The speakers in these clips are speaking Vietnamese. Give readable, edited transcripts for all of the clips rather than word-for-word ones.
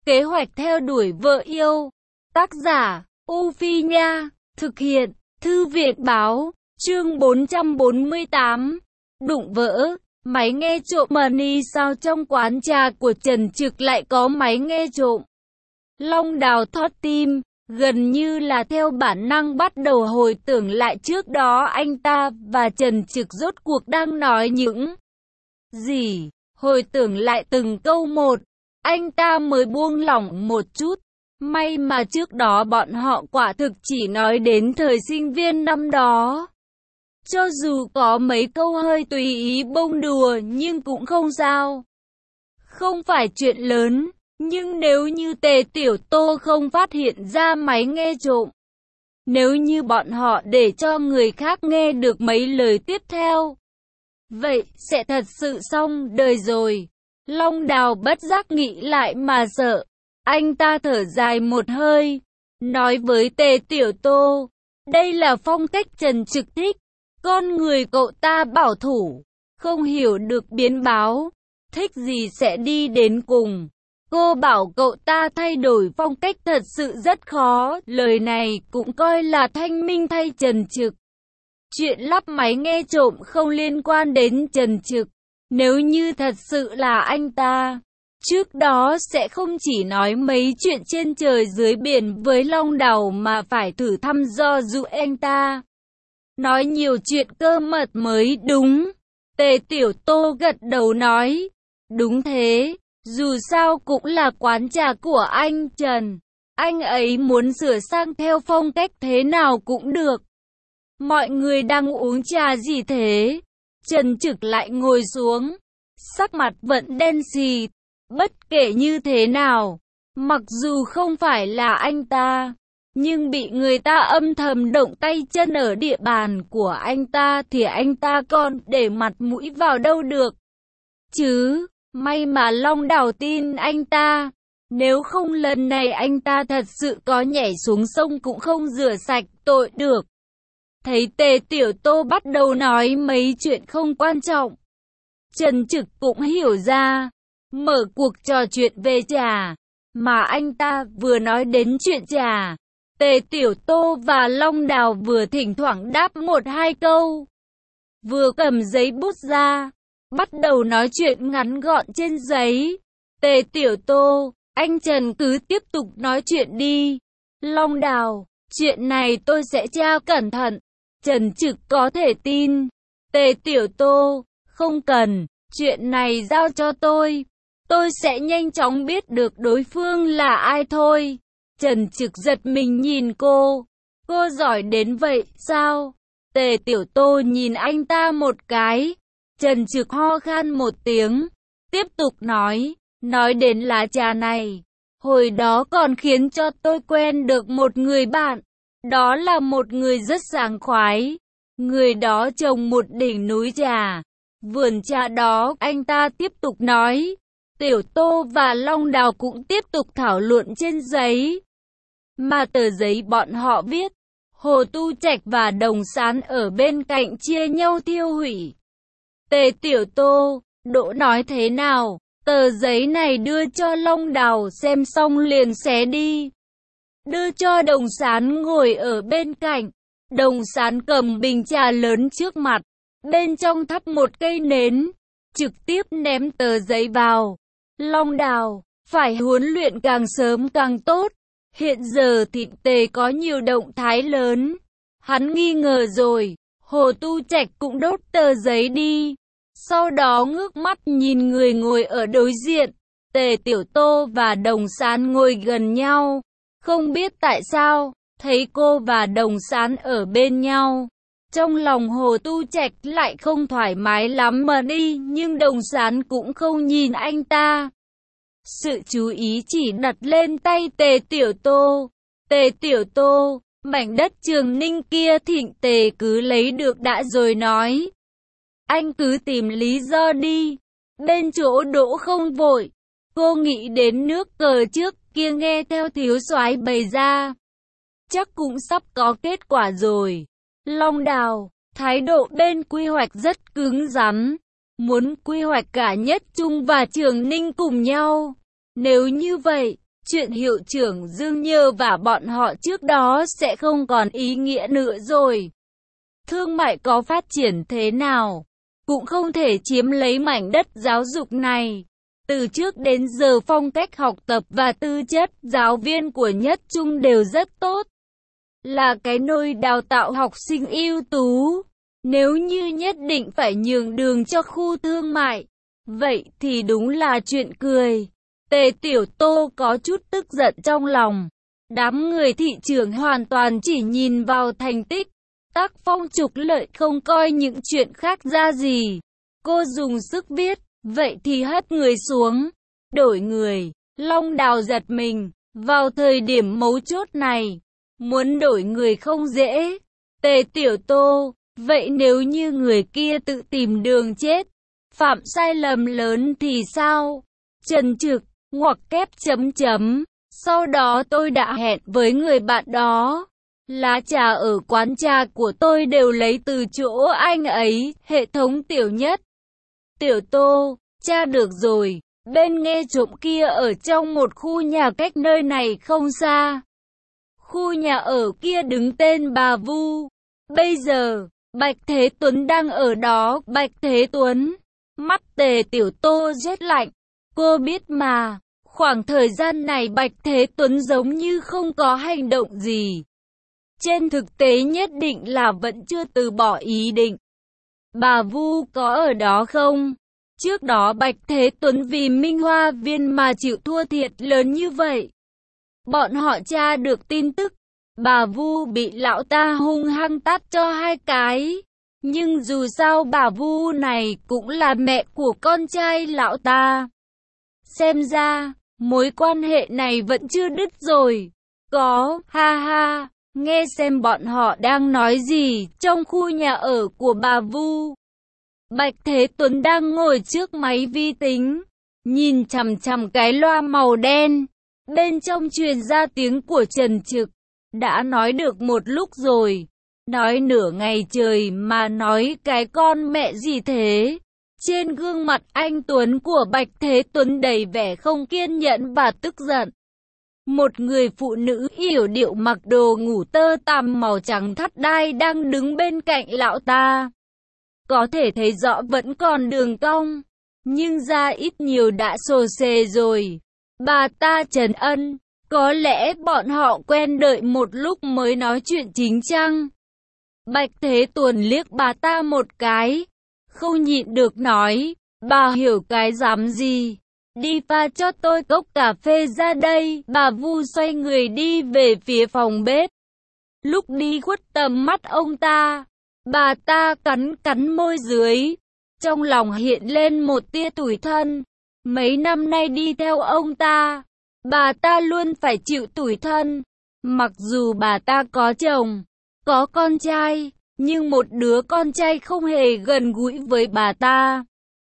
Kế hoạch theo đuổi vợ yêu. Tác giả, U Phi Nha. Thực hiện, Thư viện Báo. Chương 448. Đụng vỡ. Máy nghe trộm money sao trong quán trà của Trần Trực lại có máy nghe trộm. Long Đào thót tim, gần như là theo bản năng bắt đầu hồi tưởng lại trước đó anh ta và Trần Trực rốt cuộc đang nói những gì. Hồi tưởng lại từng câu một, anh ta mới buông lỏng một chút. May mà trước đó bọn họ quả thực chỉ nói đến thời sinh viên năm đó. Cho dù có mấy câu hơi tùy ý bông đùa nhưng cũng không sao. Không phải chuyện lớn, nhưng nếu như Tề Tiểu Tô không phát hiện ra máy nghe trộm, nếu như bọn họ để cho người khác nghe được mấy lời tiếp theo, vậy sẽ thật sự xong đời rồi. Long Đào bất giác nghĩ lại mà sợ. Anh ta thở dài một hơi, nói với Tề Tiểu Tô, đây là phong cách Trần Trực thích. Con người cậu ta bảo thủ, không hiểu được biến báo, thích gì sẽ đi đến cùng. Cô bảo cậu ta thay đổi phong cách thật sự rất khó, lời này cũng coi là thanh minh thay Trần Trực. Chuyện lắp máy nghe trộm không liên quan đến Trần Trực. Nếu như thật sự là anh ta, trước đó sẽ không chỉ nói mấy chuyện trên trời dưới biển với Long Đào mà phải thử thăm dò dụ anh ta. Nói nhiều chuyện cơ mật mới đúng. Tề Tiểu Tô gật đầu nói, đúng thế, dù sao cũng là quán trà của anh Trần. Anh ấy muốn sửa sang theo phong cách thế nào cũng được. Mọi người đang uống trà gì thế? Trần Trực lại ngồi xuống, sắc mặt vẫn đen xì. Bất kể như thế nào, mặc dù không phải là anh ta, nhưng bị người ta âm thầm động tay chân ở địa bàn của anh ta thì anh ta còn để mặt mũi vào đâu được. Chứ, may mà Long Đào tin anh ta, nếu không lần này anh ta thật sự có nhảy xuống sông cũng không rửa sạch tội được. Thấy Tề Tiểu Tô bắt đầu nói mấy chuyện không quan trọng, Trần Trực cũng hiểu ra, mở cuộc trò chuyện về trà, mà anh ta vừa nói đến chuyện trà. Tề Tiểu Tô và Long Đào vừa thỉnh thoảng đáp một hai câu, vừa cầm giấy bút ra, bắt đầu nói chuyện ngắn gọn trên giấy. Tề Tiểu Tô, anh Trần cứ tiếp tục nói chuyện đi. Long Đào, chuyện này tôi sẽ tra cẩn thận. Trần Trực có thể tin. Tề Tiểu Tô, không cần, chuyện này giao cho tôi sẽ nhanh chóng biết được đối phương là ai thôi. Trần Trực giật mình nhìn cô giỏi đến vậy sao? Tề Tiểu Tô nhìn anh ta một cái. Trần Trực ho khan một tiếng, tiếp tục nói đến lá trà này, hồi đó còn khiến cho tôi quen được một người bạn, đó là một người rất sảng khoái. Người đó trồng một đỉnh núi trà, vườn trà đó. Anh ta tiếp tục nói. Tiểu Tô và Long Đào cũng tiếp tục thảo luận trên giấy. Mà tờ giấy bọn họ viết, Hồ Tu Trạch và Đồng Sán ở bên cạnh chia nhau tiêu hủy. Tề Tiểu Tô, Đỗ nói thế nào? Tờ giấy này đưa cho Long Đào xem xong liền xé đi. Đưa cho Đồng Sán ngồi ở bên cạnh. Đồng Sán cầm bình trà lớn trước mặt, bên trong thắp một cây nến, trực tiếp ném tờ giấy vào. Long Đào, phải huấn luyện càng sớm càng tốt. Hiện giờ Thịnh Tề có nhiều động thái lớn. Hắn nghi ngờ rồi. Hồ Tu Trạch cũng đốt tờ giấy đi. Sau đó ngước mắt nhìn người ngồi ở đối diện. Tề Tiểu Tô và Đồng Sán ngồi gần nhau. Không biết tại sao, thấy cô và Đồng Sán ở bên nhau, trong lòng Hồ Tu Trạch lại không thoải mái lắm mà đi. Nhưng Đồng Sán cũng không nhìn anh ta. Sự chú ý chỉ đặt lên tay Tề Tiểu Tô. Tề Tiểu Tô, mảnh đất Trường Ninh kia Thịnh Tề cứ lấy được đã rồi nói. Anh cứ tìm lý do đi. Bên chỗ Đỗ không vội. Cô nghĩ đến nước cờ trước kia nghe theo thiếu soái bày ra, chắc cũng sắp có kết quả rồi. Long Đào, thái độ bên quy hoạch rất cứng rắn. Muốn quy hoạch cả Nhất Trung và Trường Ninh cùng nhau. Nếu như vậy, chuyện hiệu trưởng Dương Nhơ và bọn họ trước đó sẽ không còn ý nghĩa nữa rồi. Thương mại có phát triển thế nào, cũng không thể chiếm lấy mảnh đất giáo dục này. Từ trước đến giờ phong cách học tập và tư chất giáo viên của Nhất Trung đều rất tốt. Là cái nôi đào tạo học sinh ưu tú. Nếu như nhất định phải nhường đường cho khu thương mại, vậy thì đúng là chuyện cười. Tề Tiểu Tô có chút tức giận trong lòng. Đám người thị trường hoàn toàn chỉ nhìn vào thành tích, tác phong trục lợi, không coi những chuyện khác ra gì. Cô dùng sức viết, vậy thì hất người xuống, đổi người. Long Đào giật mình, vào thời điểm mấu chốt này, muốn đổi người không dễ. Tề Tiểu Tô, vậy nếu như người kia tự tìm đường chết, phạm sai lầm lớn thì sao? Trần Trực, ngoặc kép chấm chấm. Sau đó tôi đã hẹn với người bạn đó. Lá trà ở quán trà của tôi đều lấy từ chỗ anh ấy. Hệ thống Tiểu Nhất. Tiểu Tô, tra được rồi. Bên nghe trộm kia ở trong một khu nhà cách nơi này không xa. Khu nhà ở kia đứng tên bà Vu. Bây giờ, Bạch Thế Tuấn đang ở đó. Bạch Thế Tuấn. Mắt Tề Tiểu Tô rét lạnh. Cô biết mà, khoảng thời gian này Bạch Thế Tuấn giống như không có hành động gì. Trên thực tế nhất định là vẫn chưa từ bỏ ý định. Bà Vu có ở đó không? Trước đó Bạch Thế Tuấn vì Minh Hoa Viên mà chịu thua thiệt lớn như vậy. Bọn họ tra được tin tức, bà Vu bị lão ta hung hăng tát cho 2 cái. Nhưng dù sao bà Vu này cũng là mẹ của con trai lão ta. Xem ra, mối quan hệ này vẫn chưa đứt rồi. Có, ha ha, nghe xem bọn họ đang nói gì trong khu nhà ở của bà Vu. Bạch Thế Tuấn đang ngồi trước máy vi tính, nhìn chằm chằm cái loa màu đen. Bên trong truyền ra tiếng của Trần Trực. Đã nói được một lúc rồi. Nói nửa ngày trời mà nói cái con mẹ gì thế? Trên gương mặt anh Tuấn của Bạch Thế Tuấn đầy vẻ không kiên nhẫn và tức giận. Một người phụ nữ yểu điệu mặc đồ ngủ tơ tằm màu trắng thắt đai đang đứng bên cạnh lão ta. Có thể thấy rõ vẫn còn đường cong, nhưng da ít nhiều đã xồ xề rồi. Bà ta trấn ân, có lẽ bọn họ quen đợi một lúc mới nói chuyện chính chăng? Bạch Thế Tuấn liếc bà ta một cái, không nhịn được nói, bà hiểu cái dám gì? Đi pha cho tôi cốc cà phê ra đây. Bà Vu xoay người đi về phía phòng bếp. Lúc đi khuất tầm mắt ông ta, bà ta cắn môi dưới, trong lòng hiện lên một tia tủi thân. Mấy năm nay đi theo ông ta, bà ta luôn phải chịu tủi thân. Mặc dù bà ta có chồng, có con trai, nhưng một đứa con trai không hề gần gũi với bà ta.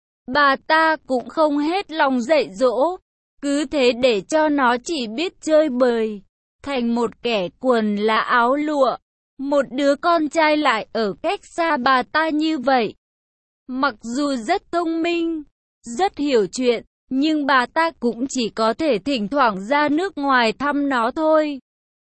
Bà ta cũng không hết lòng dạy dỗ, cứ thế để cho nó chỉ biết chơi bời, thành một kẻ quần là áo lụa. Một đứa con trai lại ở cách xa bà ta như vậy. Mặc dù rất thông minh, rất hiểu chuyện, nhưng bà ta cũng chỉ có thể thỉnh thoảng ra nước ngoài thăm nó thôi.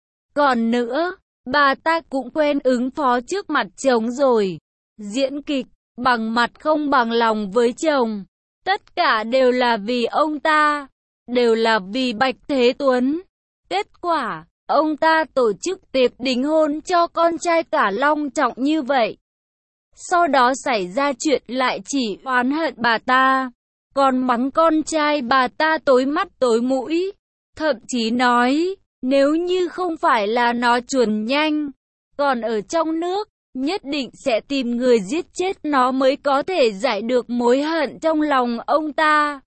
Còn nữa, bà ta cũng quen ứng phó trước mặt chồng rồi. Diễn kịch, bằng mặt không bằng lòng với chồng. Tất cả đều là vì ông ta, đều là vì Bạch Thế Tuấn. Kết quả, ông ta tổ chức tiệc đính hôn cho con trai cả long trọng như vậy. Sau đó xảy ra chuyện lại chỉ oán hận bà ta, còn mắng con trai bà ta tối mắt tối mũi. Thậm chí nói, nếu như không phải là nó chuồn nhanh, còn ở trong nước, nhất định sẽ tìm người giết chết nó mới có thể giải được mối hận trong lòng ông ta.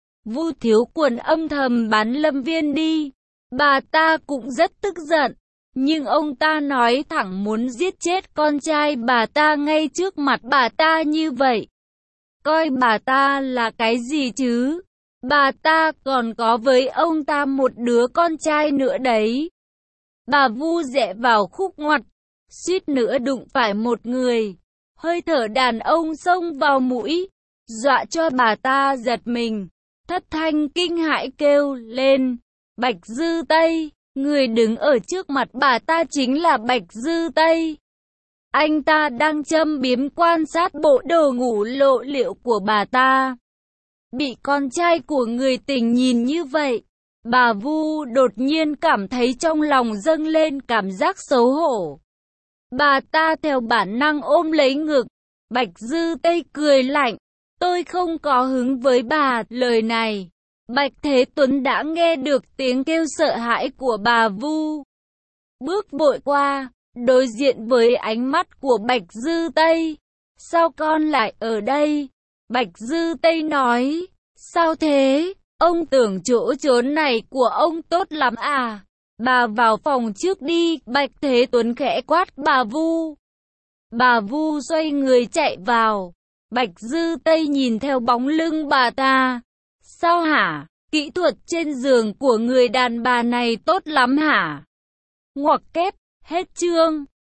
Vu Thiếu Quần âm thầm bắn Lâm Viên đi. Bà ta cũng rất tức giận, nhưng ông ta nói thẳng muốn giết chết con trai bà ta ngay trước mặt bà ta như vậy. Coi bà ta là cái gì chứ? Bà ta còn có với ông ta một đứa con trai nữa đấy. Bà Vu rẽ vào khúc ngoặt, suýt nữa đụng phải một người. Hơi thở đàn ông xông vào mũi, dọa cho bà ta giật mình, thất thanh kinh hãi kêu lên. Bạch Dư Tây, người đứng ở trước mặt bà ta chính là Bạch Dư Tây. Anh ta đang châm biếm quan sát bộ đồ ngủ lộ liễu của bà ta. Bị con trai của người tình nhìn như vậy, bà Vu đột nhiên cảm thấy trong lòng dâng lên cảm giác xấu hổ. Bà ta theo bản năng ôm lấy ngực. Bạch Dư Tây cười lạnh, tôi không có hứng với bà. Lời này, Bạch Thế Tuấn đã nghe được tiếng kêu sợ hãi của bà Vu. Bước vội qua, đối diện với ánh mắt của Bạch Dư Tây. Sao con lại ở đây? Bạch Dư Tây nói, sao thế? Ông tưởng chỗ trốn này của ông tốt lắm à? Bà vào phòng trước đi. Bạch Thế Tuấn khẽ quát bà Vu. Bà Vu xoay người chạy vào. Bạch Dư Tây nhìn theo bóng lưng bà ta. Sao hả? Kỹ thuật trên giường của người đàn bà này tốt lắm hả? Ngoặc kép, hết chương.